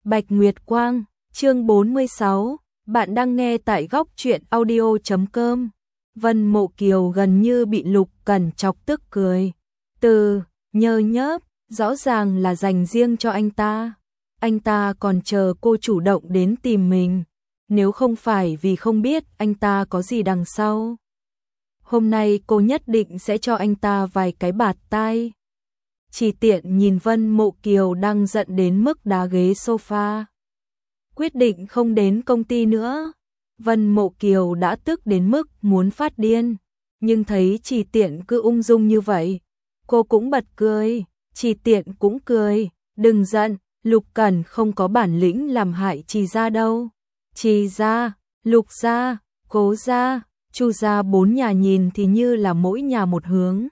Bạch Nguyệt Quang, chương 46, bạn đang nghe tại góc truyện audio.com. Vân Mộ Kiều gần như bị Lục Cẩn chọc tức cười. Từ nhơ nhớp, rõ ràng là dành riêng cho anh ta. Anh ta còn chờ cô chủ động đến tìm mình, nếu không phải vì không biết anh ta có gì đằng sau. Hôm nay cô nhất định sẽ cho anh ta vài cái bạt tai. Chỉ tiện nhìn Vân Mộ Kiều đang giận đến mức đá ghế sofa. Quyết định không đến công ty nữa. Vân Mộ Kiều đã tức đến mức muốn phát điên, nhưng thấy Chỉ Tiện cứ ung dung như vậy, cô cũng bật cười. Chỉ Tiện cũng cười, đừng giận, Lục Cẩn không có bản lĩnh làm hại Trì gia đâu. Trì gia, Lục gia, Cố gia, Chu gia, bốn nhà nhìn thì như là mỗi nhà một hướng.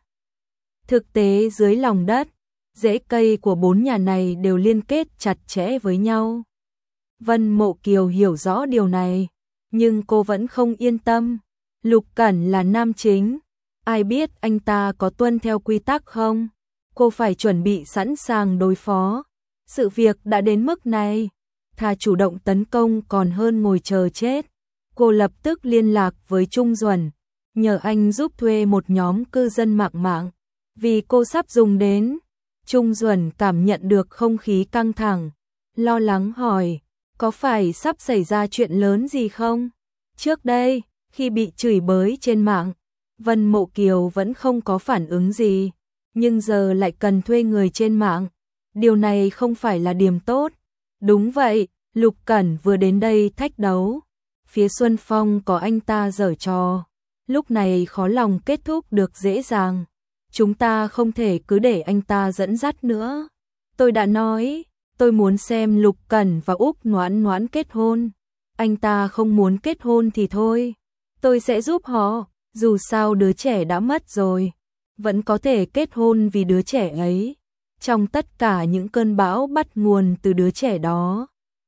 Thực tế dưới lòng đất, rễ cây của bốn nhà này đều liên kết chặt chẽ với nhau. Vân Mộ Kiều hiểu rõ điều này, nhưng cô vẫn không yên tâm. Lục Cẩn là nam chính, ai biết anh ta có tuân theo quy tắc không? Cô phải chuẩn bị sẵn sàng đối phó. Sự việc đã đến mức này, thà chủ động tấn công còn hơn ngồi chờ chết. Cô lập tức liên lạc với Trung Duẩn, nhờ anh giúp thuê một nhóm cư dân mạng, vì cô sắp dùng đến. Trung Duẩn cảm nhận được không khí căng thẳng, lo lắng hỏi, có phải sắp xảy ra chuyện lớn gì không? Trước đây, khi bị chửi bới trên mạng, Vân Mộ Kiều vẫn không có phản ứng gì, nhưng giờ lại cần thuê người trên mạng. Điều này không phải là điểm tốt. Đúng vậy, Lục Cẩn vừa đến đây thách đấu. Phía Xuân Phong có anh ta giở trò, lúc này khó lòng kết thúc được dễ dàng. Chúng ta không thể cứ để anh ta dẫn dắt nữa. Tôi đã nói, tôi muốn xem Lục Cẩn và Úc Noãn Noãn kết hôn. Anh ta không muốn kết hôn thì thôi, tôi sẽ giúp họ, dù sao đứa trẻ đã mất rồi, vẫn có thể kết hôn vì đứa trẻ ấy. Trong tất cả những cơn bão bắt nguồn từ đứa trẻ đó,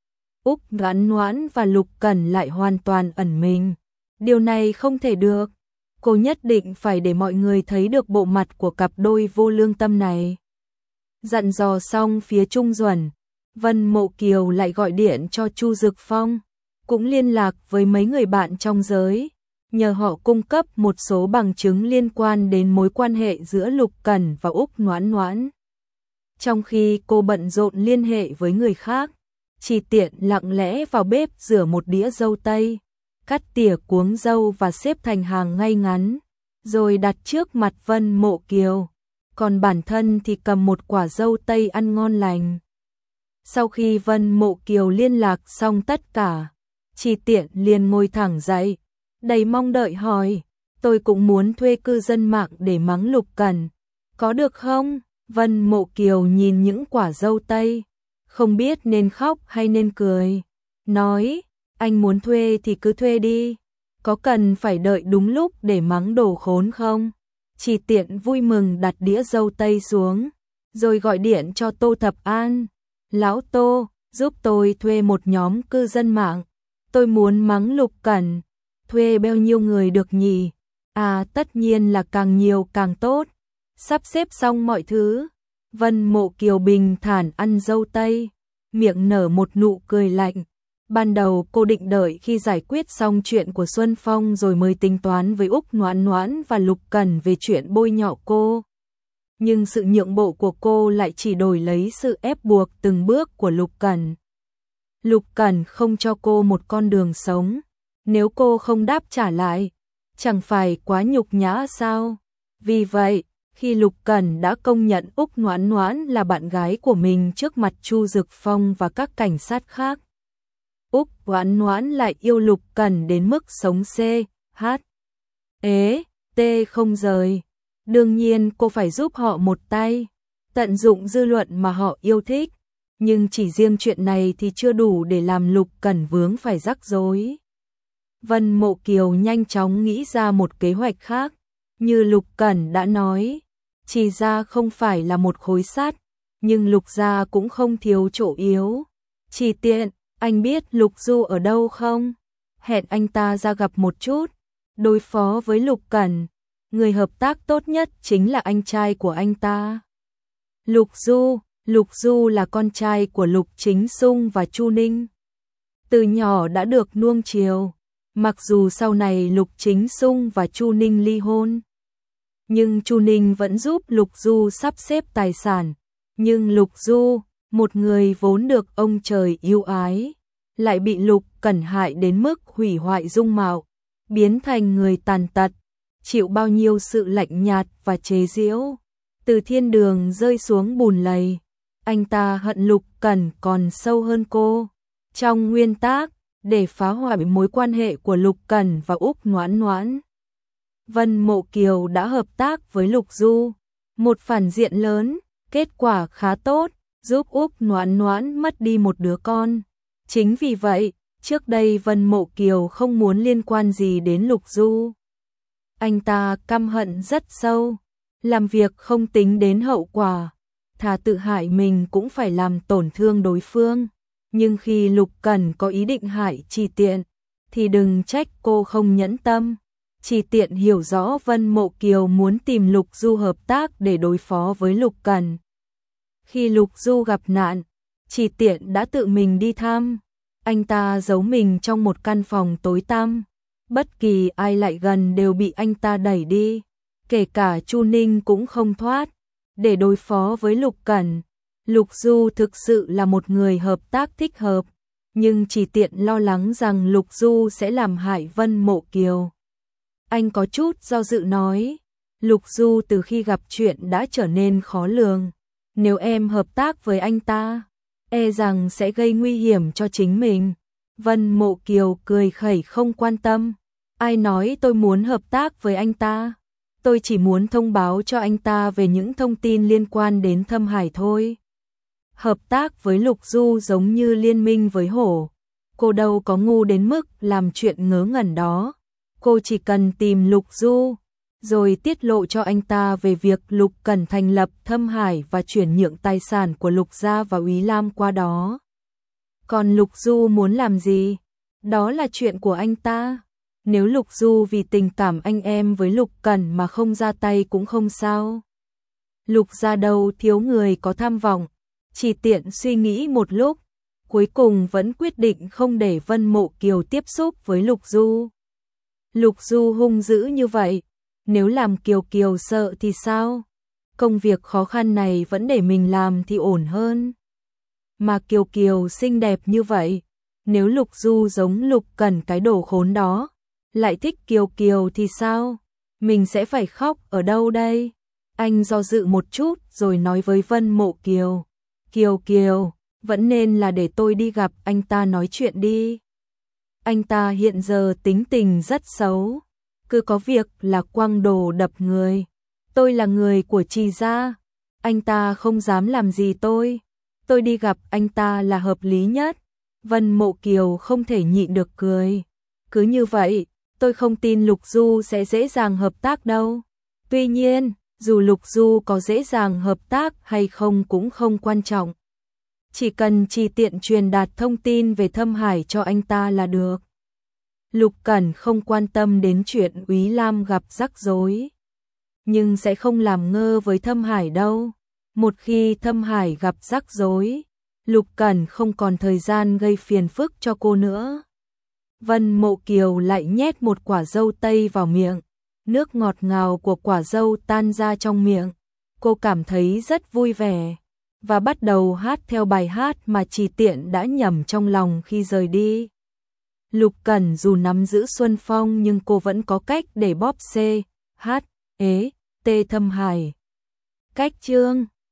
Úc Noãn Noãn và Lục Cẩn lại hoàn toàn ẩn mình. Điều này không thể được. Cô nhất định phải để mọi người thấy được bộ mặt của cặp đôi vô lương tâm này. Dặn dò xong phía Trung Duẩn, Vân Mộ Kiều lại gọi điện cho Chu Dực Phong, cũng liên lạc với mấy người bạn trong giới, nhờ họ cung cấp một số bằng chứng liên quan đến mối quan hệ giữa Lục Cẩn và Úc Noãn Noãn. Trong khi cô bận rộn liên hệ với người khác, Chỉ Tiện lặng lẽ vào bếp rửa một đĩa dâu tây, cắt tỉa cuống dâu và xếp thành hàng ngay ngắn, rồi đặt trước mặt Vân Mộ Kiều. Còn bản thân thì cầm một quả dâu tây ăn ngon lành. Sau khi Vân Mộ Kiều liên lạc xong tất cả, Chỉ Tiện liền ngồi thẳng dậy, đầy mong đợi hỏi, tôi cũng muốn thuê cư dân mạng để mắng Lục Cẩn, có được không? Vân Mộ Kiều nhìn những quả dâu tây, không biết nên khóc hay nên cười, nói, anh muốn thuê thì cứ thuê đi, có cần phải đợi đúng lúc để mắng đồ khốn không? Chỉ Tiện vui mừng đặt đĩa dâu tây xuống, rồi gọi điện cho Tô Thập An. Lão Tô, giúp tôi thuê một nhóm cư dân mạng, tôi muốn mắng Lục Cẩn, thuê bao nhiêu người được nhỉ? À, tất nhiên là càng nhiều càng tốt. Sắp xếp xong mọi thứ, Vân Mộ Kiều bình thản ăn dâu tây, miệng nở một nụ cười lạnh. Ban đầu cô định đợi khi giải quyết xong chuyện của Xuân Phong rồi mới tính toán với Úc Noãn Noãn và Lục Cẩn về chuyện bôi nhọ cô. Nhưng sự nhượng bộ của cô lại chỉ đổi lấy sự ép buộc từng bước của Lục Cẩn. Lục Cẩn không cho cô một con đường sống, nếu cô không đáp trả lại, chẳng phải quá nhục nhã sao? Vì vậy, khi Lục Cẩn đã công nhận Úc Noãn Noãn là bạn gái của mình trước mặt Chu Dực Phong và các cảnh sát khác, Úc Noãn Noãn lại yêu Lục Cẩn đến mức sống T không rời. Đương nhiên cô phải giúp họ một tay, tận dụng dư luận mà họ yêu thích, nhưng chỉ riêng chuyện này thì chưa đủ để làm Lục Cẩn vướng phải rắc rối. Vân Mộ Kiều nhanh chóng nghĩ ra một kế hoạch khác, như Lục Cẩn đã nói, Trì gia không phải là một khối sắt, nhưng Lục gia cũng không thiếu chỗ yếu. Chỉ Tiện, anh biết Lục Du ở đâu không? Hẹn anh ta ra gặp một chút, đối phó với Lục Cẩn. Người hợp tác tốt nhất chính là anh trai của anh ta. Lục Du, Lục Du là con trai của Lục Chính Xung và Chu Ninh. Từ nhỏ đã được nuông chiều, mặc dù sau này Lục Chính Xung và Chu Ninh ly hôn. Nhưng Chu Ninh vẫn giúp Lục Du sắp xếp tài sản. Nhưng Lục Du, một người vốn được ông trời yêu ái, lại bị Lục Cẩn hại đến mức hủy hoại dung mạo, biến thành người tàn tật, chịu bao nhiêu sự lạnh nhạt và chế giễu. Từ thiên đường rơi xuống bùn lầy, anh ta hận Lục Cẩn còn sâu hơn cô. Trong nguyên tắc, để phá hoại mối quan hệ của Lục Cẩn và Úc Noãn Noãn, Vân Mộ Kiều đã hợp tác với Lục Du, một phản diện lớn, kết quả khá tốt, giúp Úc Noãn Noãn mất đi một đứa con. Chính vì vậy, trước đây Vân Mộ Kiều không muốn liên quan gì đến Lục Du. Anh ta căm hận rất sâu, làm việc không tính đến hậu quả, thà tự hại mình cũng phải làm tổn thương đối phương. Nhưng khi Lục Cẩn có ý định hại Trì Tiện, thì đừng trách cô không nhẫn tâm. Trì Tiện hiểu rõ Vân Mộ Kiều muốn tìm Lục Du hợp tác để đối phó với Lục Cẩn. Khi Lục Du gặp nạn, Trì Tiện đã tự mình đi thăm. Anh ta giấu mình trong một căn phòng tối tăm. Bất kỳ ai lại gần đều bị anh ta đẩy đi. Kể cả Chu Ninh cũng không thoát. Để đối phó với Lục Cẩn, Lục Du thực sự là một người hợp tác thích hợp. Nhưng Trì Tiện lo lắng rằng Lục Du sẽ làm hại Vân Mộ Kiều. Anh có chút do dự nói, Lục Du từ khi gặp chuyện đã trở nên khó lường. Nếu em hợp tác với anh ta, e rằng sẽ gây nguy hiểm cho chính mình. Vân Mộ Kiều cười khẩy không quan tâm. Ai nói tôi muốn hợp tác với anh ta? Tôi chỉ muốn thông báo cho anh ta về những thông tin liên quan đến Thâm Hải thôi. Hợp tác với Lục Du giống như liên minh với hổ. Cô đâu có ngu đến mức làm chuyện ngớ ngẩn đó. Cô chỉ cần tìm Lục Du, rồi tiết lộ cho anh ta về việc Lục Cẩn thành lập Thâm Hải và chuyển nhượng tài sản của Lục gia và Úy Lam qua đó. Còn Lục Du muốn làm gì? Đó là chuyện của anh ta. Nếu Lục Du vì tình cảm anh em với Lục Cẩn mà không ra tay cũng không sao. Lục gia đâu thiếu người có tham vọng. Trì Tiện suy nghĩ một lúc, cuối cùng vẫn quyết định không để Vân Mộ Kiều tiếp xúc với Lục Du. Lục Du hung dữ như vậy, nếu làm Kiều Kiều sợ thì sao? Công việc khó khăn này vẫn để mình làm thì ổn hơn. Mà Kiều Kiều xinh đẹp như vậy, nếu Lục Du giống Lục Cẩn cái đồ khốn đó, lại thích Kiều Kiều thì sao? Mình sẽ phải khóc ở đâu đây? Anh do dự một chút rồi nói với Vân Mộ Kiều. Kiều Kiều, vẫn nên là để tôi đi gặp anh ta nói chuyện đi. Anh ta hiện giờ tính tình rất xấu, cứ có việc là quăng đồ đập người. Tôi là người của Trì gia, anh ta không dám làm gì tôi đi gặp anh ta là hợp lý nhất. Vân Mộ Kiều không thể nhịn được cười. Cứ như vậy, tôi không tin Lục Du sẽ dễ dàng hợp tác đâu. Tuy nhiên, dù Lục Du có dễ dàng hợp tác hay không cũng không quan trọng. Chỉ cần Trì Tiện truyền đạt thông tin về Thâm Hải cho anh ta là được. Lục Cẩn không quan tâm đến chuyện Úy Lam gặp rắc rối, nhưng sẽ không làm ngơ với Thâm Hải đâu. Một khi Thâm Hải gặp rắc rối, Lục Cẩn không còn thời gian gây phiền phức cho cô nữa. Vân Mộ Kiều lại nhét một quả dâu tây vào miệng, nước ngọt ngào của quả dâu tan ra trong miệng. Cô cảm thấy rất vui vẻ và bắt đầu hát theo bài hát mà Trì Tiện đã nhẩm trong lòng khi rời đi. Lục Cẩn dù nắm giữ Xuân Phong nhưng cô vẫn có cách để bóp C, H, E, T Thâm Hải. Cách chương